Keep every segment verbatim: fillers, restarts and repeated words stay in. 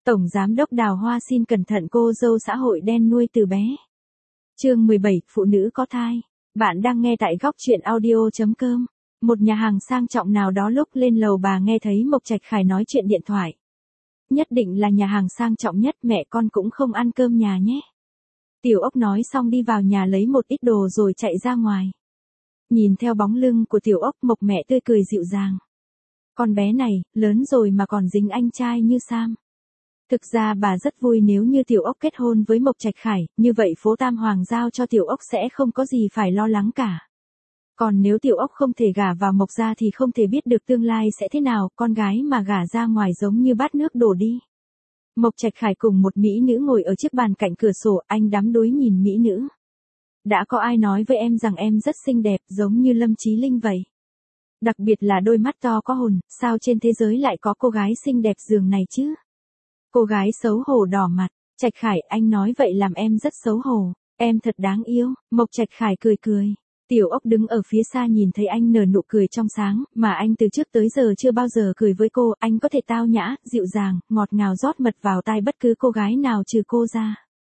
Tổng Giám đốc Đào Hoa xin cẩn thận cô dâu xã hội đen nuôi từ bé. Chương mười bảy, Phụ nữ có thai. Bạn đang nghe tại góc truyện audio chấm com. Một nhà hàng sang trọng nào đó lúc lên lầu bà nghe thấy Mộc Trạch Khải nói chuyện điện thoại. Nhất định là nhà hàng sang trọng nhất, mẹ con cũng không ăn cơm nhà nhé. Tiểu Ốc nói xong đi vào nhà lấy một ít đồ rồi chạy ra ngoài. Nhìn theo bóng lưng của Tiểu Ốc, Mộc mẹ tươi cười dịu dàng. Con bé này, lớn rồi mà còn dính anh trai như Sam. Thực ra bà rất vui nếu như Tiểu Ốc kết hôn với Mộc Trạch Khải, như vậy phố Tam Hoàng giao cho Tiểu Ốc sẽ không có gì phải lo lắng cả. Còn nếu Tiểu Ốc không thể gả vào Mộc gia thì không thể biết được tương lai sẽ thế nào, con gái mà gả ra ngoài giống như bát nước đổ đi. Mộc Trạch Khải cùng một mỹ nữ ngồi ở chiếc bàn cạnh cửa sổ, anh đắm đuối nhìn mỹ nữ. Đã có ai nói với em rằng em rất xinh đẹp, giống như Lâm Chí Linh vậy? Đặc biệt là đôi mắt to có hồn, sao trên thế giới lại có cô gái xinh đẹp giường này chứ? Cô gái xấu hổ đỏ mặt, Trạch Khải, anh nói vậy làm em rất xấu hổ, em thật đáng yêu. Mộc Trạch Khải cười cười. Tiểu Ốc đứng ở phía xa nhìn thấy anh nở nụ cười trong sáng, mà anh từ trước tới giờ chưa bao giờ cười với cô, anh có thể tao nhã, dịu dàng, ngọt ngào rót mật vào tai bất cứ cô gái nào trừ cô ra.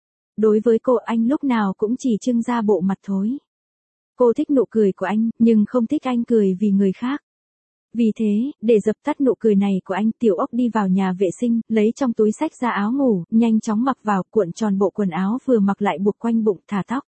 Đối với cô, anh lúc nào cũng chỉ trưng ra bộ mặt thối. Cô thích nụ cười của anh, nhưng không thích anh cười vì người khác. Vì thế, để dập tắt nụ cười này của anh, Tiểu Ốc đi vào nhà vệ sinh, lấy trong túi xách ra áo ngủ, nhanh chóng mặc vào, cuộn tròn bộ quần áo vừa mặc lại buộc quanh bụng, thả tóc.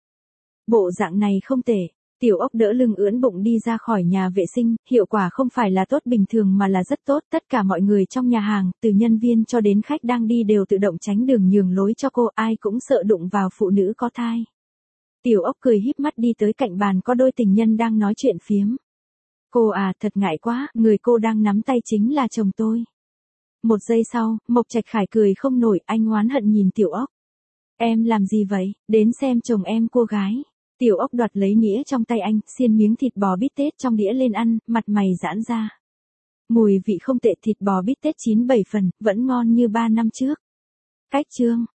Bộ dạng này không tệ. Tiểu Ốc đỡ lưng ưỡn bụng đi ra khỏi nhà vệ sinh, hiệu quả không phải là tốt bình thường mà là rất tốt, tất cả mọi người trong nhà hàng, từ nhân viên cho đến khách đang đi đều tự động tránh đường nhường lối cho cô, ai cũng sợ đụng vào phụ nữ có thai. Tiểu Ốc cười híp mắt đi tới cạnh bàn có đôi tình nhân đang nói chuyện phiếm. Cô à, thật ngại quá, người cô đang nắm tay chính là chồng tôi. Một giây sau, Mộc Trạch Khải cười không nổi, anh oán hận nhìn Tiểu Ốc. Em làm gì vậy, đến xem chồng em cô gái. Tiểu Ốc đoạt lấy nĩa trong tay anh, xiên miếng thịt bò bít tết trong đĩa lên ăn, mặt mày giãn ra. Mùi vị không tệ, thịt bò bít tết chín bảy phần, vẫn ngon như ba năm trước. Cách chương.